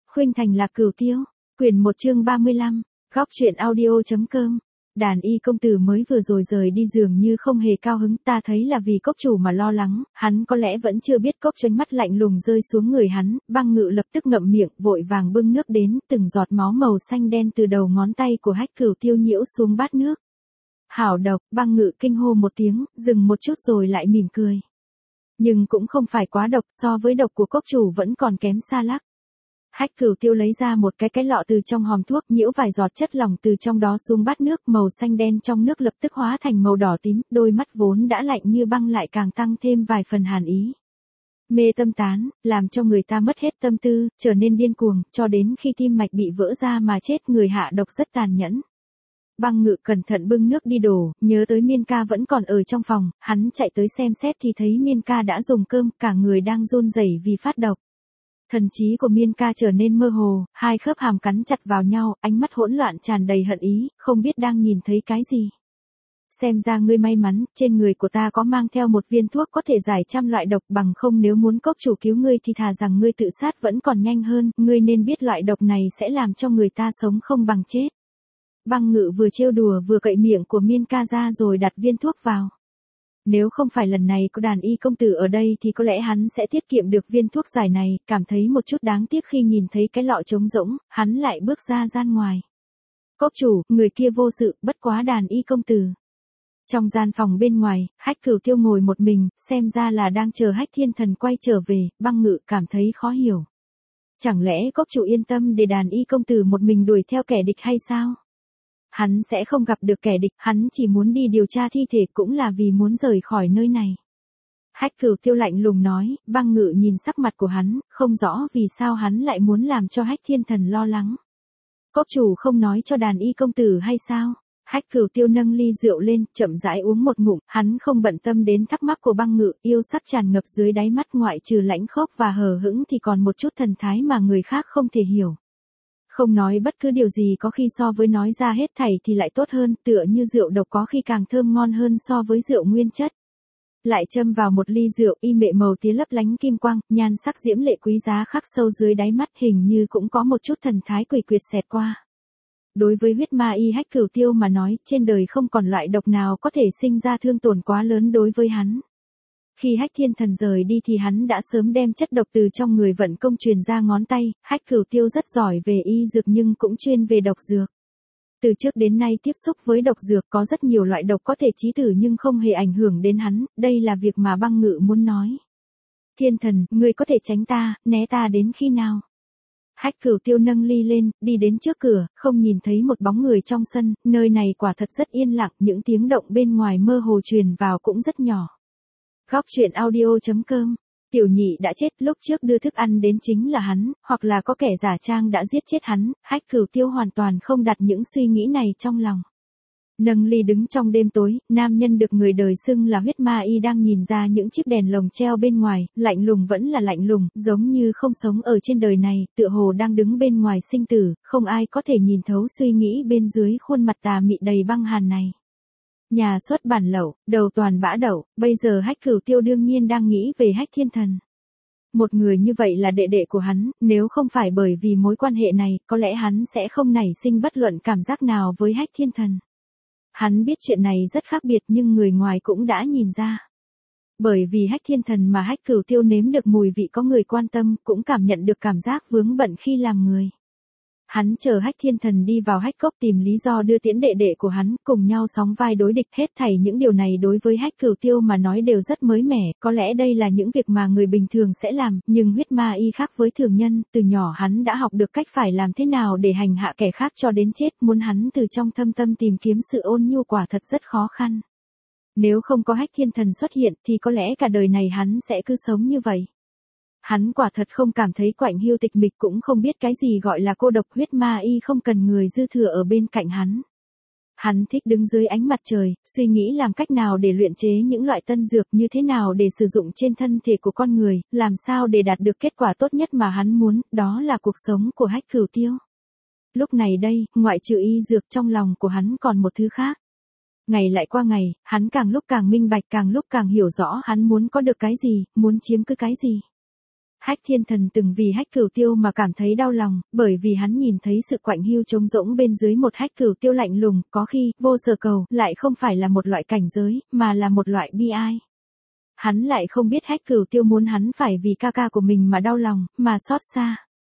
Khuynh Thành Lạc Cửu Tiêu, quyển 1 chương 35, góc truyện audio.com. Đàn y công tử mới vừa rồi rời đi dường như không hề cao hứng, ta thấy là vì cốc chủ mà lo lắng, hắn có lẽ vẫn chưa biết cốc chánh mắt lạnh lùng rơi xuống người hắn, Băng Ngự lập tức ngậm miệng, vội vàng bưng nước đến, từng giọt máu màu xanh đen từ đầu ngón tay của Hách Cửu Tiêu nhiễu xuống bát nước. Hảo độc, Băng Ngự kinh hô một tiếng, dừng một chút rồi lại mỉm cười. Nhưng cũng không phải quá độc, so với độc của cốc chủ vẫn còn kém xa lắc. Hách Cửu Tiêu lấy ra một cái lọ từ trong hòm thuốc, nhiễu vài giọt chất lỏng từ trong đó xuống bát nước, màu xanh đen trong nước lập tức hóa thành màu đỏ tím, đôi mắt vốn đã lạnh như băng lại càng tăng thêm vài phần hàn ý. Mê tâm tán, làm cho người ta mất hết tâm tư, trở nên điên cuồng, cho đến khi tim mạch bị vỡ ra mà chết, người hạ độc rất tàn nhẫn. Băng Ngự cẩn thận bưng nước đi đổ, nhớ tới Miên Ca vẫn còn ở trong phòng, hắn chạy tới xem xét thì thấy Miên Ca đã dùng cơm, cả người đang run rẩy vì phát độc. Thần trí của Miên Ca trở nên mơ hồ, hai khớp hàm cắn chặt vào nhau, ánh mắt hỗn loạn tràn đầy hận ý, không biết đang nhìn thấy cái gì. Xem ra ngươi may mắn, trên người của ta có mang theo một viên thuốc có thể giải trăm loại độc, bằng không nếu muốn cốc chủ cứu ngươi thì thà rằng ngươi tự sát vẫn còn nhanh hơn, ngươi nên biết loại độc này sẽ làm cho người ta sống không bằng chết. Băng Ngự vừa trêu đùa vừa cậy miệng của Miên Ca ra rồi đặt viên thuốc vào. Nếu không phải lần này có đàn y công tử ở đây thì có lẽ hắn sẽ tiết kiệm được viên thuốc giải này, cảm thấy một chút đáng tiếc khi nhìn thấy cái lọ trống rỗng, hắn lại bước ra gian ngoài. Cốc chủ, người kia vô sự, bất quá đàn y công tử. Trong gian phòng bên ngoài, Hách Cửu Tiêu ngồi một mình, xem ra là đang chờ Hách Thiên Thần quay trở về, Băng Ngự cảm thấy khó hiểu. Chẳng lẽ cốc chủ yên tâm để đàn y công tử một mình đuổi theo kẻ địch hay sao? Hắn sẽ không gặp được kẻ địch, hắn chỉ muốn đi điều tra thi thể cũng là vì muốn rời khỏi nơi này. Hách Cửu Tiêu lạnh lùng nói, Băng Ngự nhìn sắc mặt của hắn, không rõ vì sao hắn lại muốn làm cho Hách Thiên Thần lo lắng. Cốc chủ không nói cho đàn y công tử hay sao? Hách Cửu Tiêu nâng ly rượu lên, chậm rãi uống một ngụm, hắn không bận tâm đến thắc mắc của Băng Ngự, yêu sắc tràn ngập dưới đáy mắt, ngoại trừ lãnh khốc và hờ hững thì còn một chút thần thái mà người khác không thể hiểu. Không nói bất cứ điều gì có khi so với nói ra hết thảy thì lại tốt hơn, tựa như rượu độc có khi càng thơm ngon hơn so với rượu nguyên chất. Lại châm vào một ly rượu, y mệ màu tía lấp lánh kim quang, nhan sắc diễm lệ quý giá khắc sâu dưới đáy mắt, hình như cũng có một chút thần thái quỷ quyệt xẹt qua. Đối với huyết ma y Hách Cửu Tiêu mà nói, trên đời không còn loại độc nào có thể sinh ra thương tổn quá lớn đối với hắn. Khi Hách Thiên Thần rời đi thì hắn đã sớm đem chất độc từ trong người vận công truyền ra ngón tay, Hách Cửu Tiêu rất giỏi về y dược nhưng cũng chuyên về độc dược. Từ trước đến nay tiếp xúc với độc dược có rất nhiều loại độc có thể chí tử nhưng không hề ảnh hưởng đến hắn, đây là việc mà Băng Ngự muốn nói. Thiên Thần, ngươi có thể tránh ta, né ta đến khi nào? Hách Cửu Tiêu nâng ly lên, đi đến trước cửa, không nhìn thấy một bóng người trong sân, nơi này quả thật rất yên lặng, những tiếng động bên ngoài mơ hồ truyền vào cũng rất nhỏ. Góc truyện audio.com. Tiểu Nhị đã chết, lúc trước đưa thức ăn đến chính là hắn, hoặc là có kẻ giả trang đã giết chết hắn, Hách Cửu Tiêu hoàn toàn không đặt những suy nghĩ này trong lòng. Nâng ly đứng trong đêm tối, nam nhân được người đời xưng là huyết ma y đang nhìn ra những chiếc đèn lồng treo bên ngoài, lạnh lùng vẫn là lạnh lùng, giống như không sống ở trên đời này, tựa hồ đang đứng bên ngoài sinh tử, không ai có thể nhìn thấu suy nghĩ bên dưới khuôn mặt tà mị đầy băng hàn này. Nhà xuất bản lậu, đầu toàn bã đậu, bây giờ Hách Cửu Tiêu đương nhiên đang nghĩ về Hách Thiên Thần. Một người như vậy là đệ đệ của hắn, nếu không phải bởi vì mối quan hệ này, có lẽ hắn sẽ không nảy sinh bất luận cảm giác nào với Hách Thiên Thần. Hắn biết chuyện này rất khác biệt nhưng người ngoài cũng đã nhìn ra. Bởi vì Hách Thiên Thần mà Hách Cửu Tiêu nếm được mùi vị có người quan tâm, cũng cảm nhận được cảm giác vướng bận khi làm người. Hắn chờ Hách Thiên Thần đi vào Hách Cốc tìm lý do đưa tiễn đệ đệ của hắn, cùng nhau sóng vai đối địch, hết thảy những điều này đối với Hách Cửu Tiêu mà nói đều rất mới mẻ, có lẽ đây là những việc mà người bình thường sẽ làm, nhưng huyết ma y khác với thường nhân, từ nhỏ hắn đã học được cách phải làm thế nào để hành hạ kẻ khác cho đến chết, muốn hắn từ trong thâm tâm tìm kiếm sự ôn nhu quả thật rất khó khăn. Nếu không có Hách Thiên Thần xuất hiện thì có lẽ cả đời này hắn sẽ cứ sống như vậy. Hắn quả thật không cảm thấy quạnh hiu tịch mịch, cũng không biết cái gì gọi là cô độc, huyết ma y không cần người dư thừa ở bên cạnh hắn. Hắn thích đứng dưới ánh mặt trời, suy nghĩ làm cách nào để luyện chế những loại tân dược, như thế nào để sử dụng trên thân thể của con người, làm sao để đạt được kết quả tốt nhất mà hắn muốn, đó là cuộc sống của Hách Cửu Tiêu. Lúc này đây, ngoại trừ y dược trong lòng của hắn còn một thứ khác. Ngày lại qua ngày, hắn càng lúc càng minh bạch, càng lúc càng hiểu rõ hắn muốn có được cái gì, muốn chiếm cứ cái gì. Hách Thiên Thần từng vì Hách Cửu Tiêu mà cảm thấy đau lòng, bởi vì hắn nhìn thấy sự quạnh hiu trống rỗng bên dưới một Hách Cửu Tiêu lạnh lùng, có khi, vô sở cầu, lại không phải là một loại cảnh giới, mà là một loại bi ai. Hắn lại không biết Hách Cửu Tiêu muốn hắn phải vì ca ca của mình mà đau lòng, mà xót xa.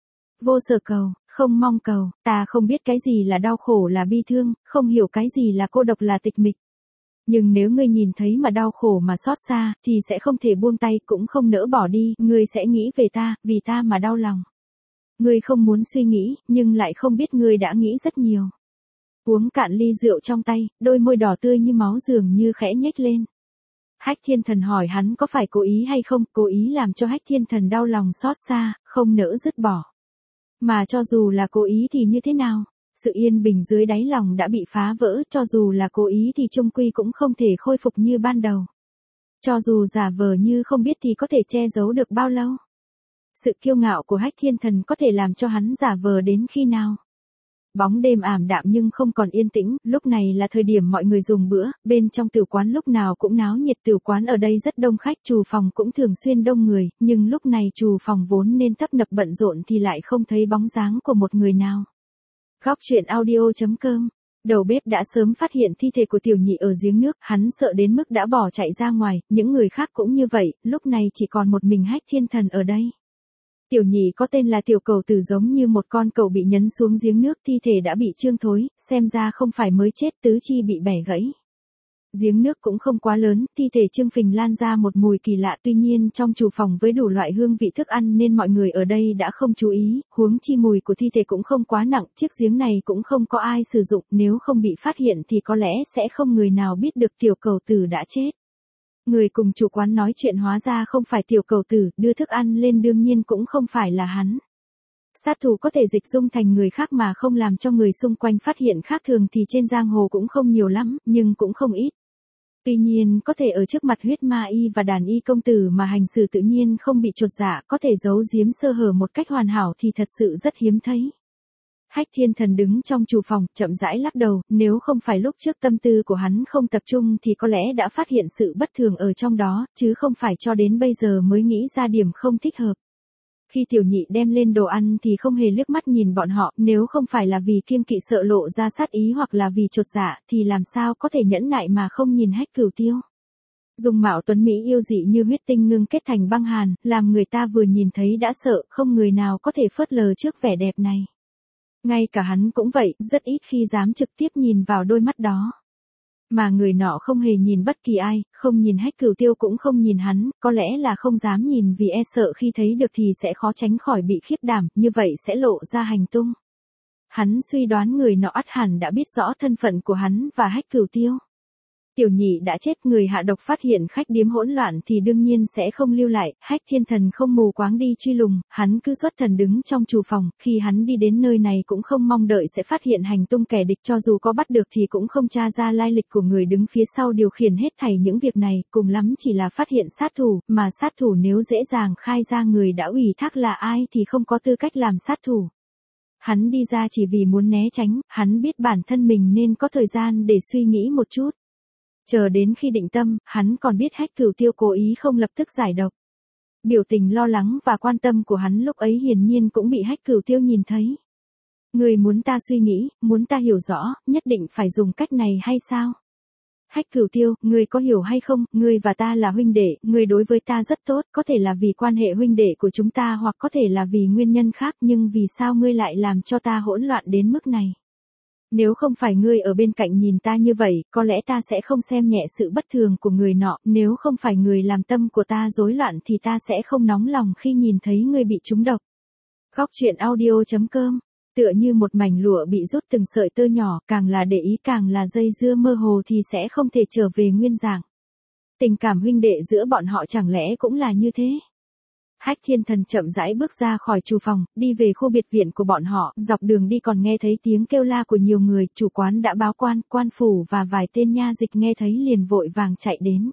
Vô sở cầu, không mong cầu, ta không biết cái gì là đau khổ là bi thương, không hiểu cái gì là cô độc là tịch mịch. Nhưng nếu ngươi nhìn thấy mà đau khổ mà xót xa, thì sẽ không thể buông tay cũng không nỡ bỏ đi, ngươi sẽ nghĩ về ta, vì ta mà đau lòng. Ngươi không muốn suy nghĩ, nhưng lại không biết ngươi đã nghĩ rất nhiều. Uống cạn ly rượu trong tay, đôi môi đỏ tươi như máu dường như khẽ nhếch lên. Hách Thiên Thần hỏi hắn có phải cố ý hay không, cố ý làm cho Hách Thiên Thần đau lòng xót xa, không nỡ dứt bỏ. Mà cho dù là cố ý thì như thế nào? Sự yên bình dưới đáy lòng đã bị phá vỡ, cho dù là cố ý thì chung quy cũng không thể khôi phục như ban đầu. Cho dù giả vờ như không biết thì có thể che giấu được bao lâu? Sự kiêu ngạo của Hách Thiên Thần có thể làm cho hắn giả vờ đến khi nào? Bóng đêm ảm đạm nhưng không còn yên tĩnh, lúc này là thời điểm mọi người dùng bữa, bên trong tiểu quán lúc nào cũng náo nhiệt, tiểu quán ở đây rất đông khách, trù phòng cũng thường xuyên đông người, nhưng lúc này trù phòng vốn nên tấp nập bận rộn thì lại không thấy bóng dáng của một người nào. Góc truyện audio.com. Đầu bếp đã sớm phát hiện thi thể của tiểu nhị ở giếng nước, hắn sợ đến mức đã bỏ chạy ra ngoài, những người khác cũng như vậy, lúc này chỉ còn một mình Hách Thiên Thần ở đây. Tiểu nhị có tên là Tiểu Cẩu Tử giống như một con cẩu bị nhấn xuống giếng nước, thi thể đã bị trương thối, xem ra không phải mới chết, tứ chi bị bẻ gãy. Giếng nước cũng không quá lớn, thi thể trương phình lan ra một mùi kỳ lạ, tuy nhiên trong trù phòng với đủ loại hương vị thức ăn nên mọi người ở đây đã không chú ý, huống chi mùi của thi thể cũng không quá nặng, chiếc giếng này cũng không có ai sử dụng, nếu không bị phát hiện thì có lẽ sẽ không người nào biết được Tiểu Cẩu Tử đã chết. Người cùng chủ quán nói chuyện hóa ra không phải Tiểu Cẩu Tử, đưa thức ăn lên đương nhiên cũng không phải là hắn. Sát thủ có thể dịch dung thành người khác mà không làm cho người xung quanh phát hiện khác thường thì trên giang hồ cũng không nhiều lắm, nhưng cũng không ít. Tuy nhiên có thể ở trước mặt huyết ma y và đàn y công tử mà hành xử tự nhiên không bị chột dạ, có thể giấu giếm sơ hở một cách hoàn hảo thì thật sự rất hiếm thấy. Hách Thiên Thần đứng trong trù phòng, chậm rãi lắc đầu, nếu không phải lúc trước tâm tư của hắn không tập trung thì có lẽ đã phát hiện sự bất thường ở trong đó, chứ không phải cho đến bây giờ mới nghĩ ra điểm không thích hợp. Khi tiểu nhị đem lên đồ ăn thì không hề liếc mắt nhìn bọn họ, nếu không phải là vì kiêng kỵ sợ lộ ra sát ý hoặc là vì chột dạ thì làm sao có thể nhẫn nại mà không nhìn Hách Cửu Tiêu. Dung mạo tuấn mỹ yêu dị như huyết tinh ngưng kết thành băng hàn, làm người ta vừa nhìn thấy đã sợ, không người nào có thể phớt lờ trước vẻ đẹp này. Ngay cả hắn cũng vậy, rất ít khi dám trực tiếp nhìn vào đôi mắt đó. Mà người nọ không hề nhìn bất kỳ ai, không nhìn Hách Cửu Tiêu cũng không nhìn hắn, có lẽ là không dám nhìn vì e sợ khi thấy được thì sẽ khó tránh khỏi bị khiếp đảm, như vậy sẽ lộ ra hành tung. Hắn suy đoán người nọ ắt hẳn đã biết rõ thân phận của hắn và Hách Cửu Tiêu. Tiểu nhị đã chết, người hạ độc phát hiện khách điếm hỗn loạn thì đương nhiên sẽ không lưu lại, Hách Thiên Thần không mù quáng đi truy lùng, hắn cứ xuất thần đứng trong trù phòng, khi hắn đi đến nơi này cũng không mong đợi sẽ phát hiện hành tung kẻ địch, cho dù có bắt được thì cũng không tra ra lai lịch của người đứng phía sau điều khiển hết thảy những việc này, cùng lắm chỉ là phát hiện sát thủ, mà sát thủ nếu dễ dàng khai ra người đã ủy thác là ai thì không có tư cách làm sát thủ. Hắn đi ra chỉ vì muốn né tránh, hắn biết bản thân mình nên có thời gian để suy nghĩ một chút. Chờ đến khi định tâm, hắn còn biết Hách Cửu Tiêu cố ý không lập tức giải độc. Biểu tình lo lắng và quan tâm của hắn lúc ấy hiển nhiên cũng bị Hách Cửu Tiêu nhìn thấy. Người muốn ta suy nghĩ, muốn ta hiểu rõ, nhất định phải dùng cách này hay sao? Hách Cửu Tiêu, ngươi có hiểu hay không, ngươi và ta là huynh đệ, ngươi đối với ta rất tốt, có thể là vì quan hệ huynh đệ của chúng ta hoặc có thể là vì nguyên nhân khác, nhưng vì sao ngươi lại làm cho ta hỗn loạn đến mức này? Nếu không phải ngươi ở bên cạnh nhìn ta như vậy, có lẽ ta sẽ không xem nhẹ sự bất thường của người nọ, nếu không phải người làm tâm của ta rối loạn thì ta sẽ không nóng lòng khi nhìn thấy ngươi bị trúng độc. Góc truyện audio.com. Tựa như một mảnh lụa bị rút từng sợi tơ nhỏ, càng là để ý càng là dây dưa mơ hồ thì sẽ không thể trở về nguyên dạng. Tình cảm huynh đệ giữa bọn họ chẳng lẽ cũng là như thế? Hách Thiên Thần chậm rãi bước ra khỏi trù phòng, đi về khu biệt viện của bọn họ, dọc đường đi còn nghe thấy tiếng kêu la của nhiều người, chủ quán đã báo quan phủ và vài tên nha dịch nghe thấy liền vội vàng chạy đến.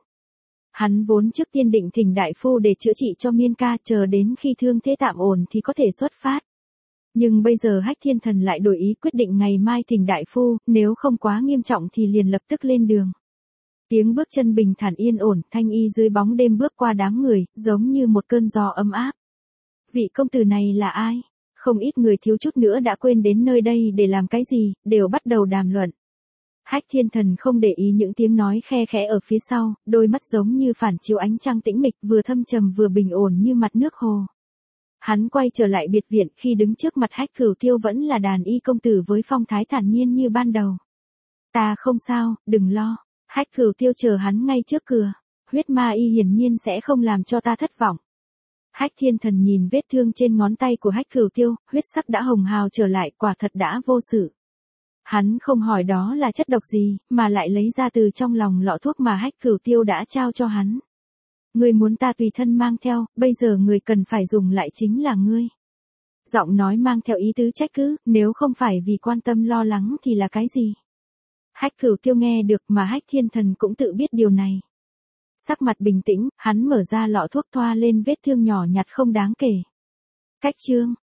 Hắn vốn trước tiên định thỉnh đại phu để chữa trị cho Miên ca, chờ đến khi thương thế tạm ổn thì có thể xuất phát. Nhưng bây giờ Hách Thiên Thần lại đổi ý, quyết định ngày mai thỉnh đại phu, nếu không quá nghiêm trọng thì liền lập tức lên đường. Tiếng bước chân bình thản yên ổn, Thanh Y dưới bóng đêm bước qua đám người, giống như một cơn gió ấm áp. Vị công tử này là ai? Không ít người thiếu chút nữa đã quên đến nơi đây để làm cái gì, đều bắt đầu đàm luận. Hách Thiên Thần không để ý những tiếng nói khe khẽ ở phía sau, đôi mắt giống như phản chiếu ánh trăng tĩnh mịch, vừa thâm trầm vừa bình ổn như mặt nước hồ. Hắn quay trở lại biệt viện, khi đứng trước mặt Hách Cửu Tiêu vẫn là đàn y công tử với phong thái thản nhiên như ban đầu. Ta không sao, đừng lo. Hách Cửu Tiêu chờ hắn ngay trước cửa. Huyết ma y hiển nhiên sẽ không làm cho ta thất vọng. Hách Thiên Thần nhìn vết thương trên ngón tay của Hách Cửu Tiêu, huyết sắc đã hồng hào trở lại, quả thật đã vô sự. Hắn không hỏi đó là chất độc gì, mà lại lấy ra từ trong lòng lọ thuốc mà Hách Cửu Tiêu đã trao cho hắn. Ngươi muốn ta tùy thân mang theo, bây giờ người cần phải dùng lại chính là ngươi. Giọng nói mang theo ý tứ trách cứ, nếu không phải vì quan tâm lo lắng thì là cái gì? Hách Cửu Tiêu nghe được mà Hách Thiên Thần cũng tự biết điều này. Sắc mặt bình tĩnh, hắn mở ra lọ thuốc thoa lên vết thương nhỏ nhặt không đáng kể. Cách chương,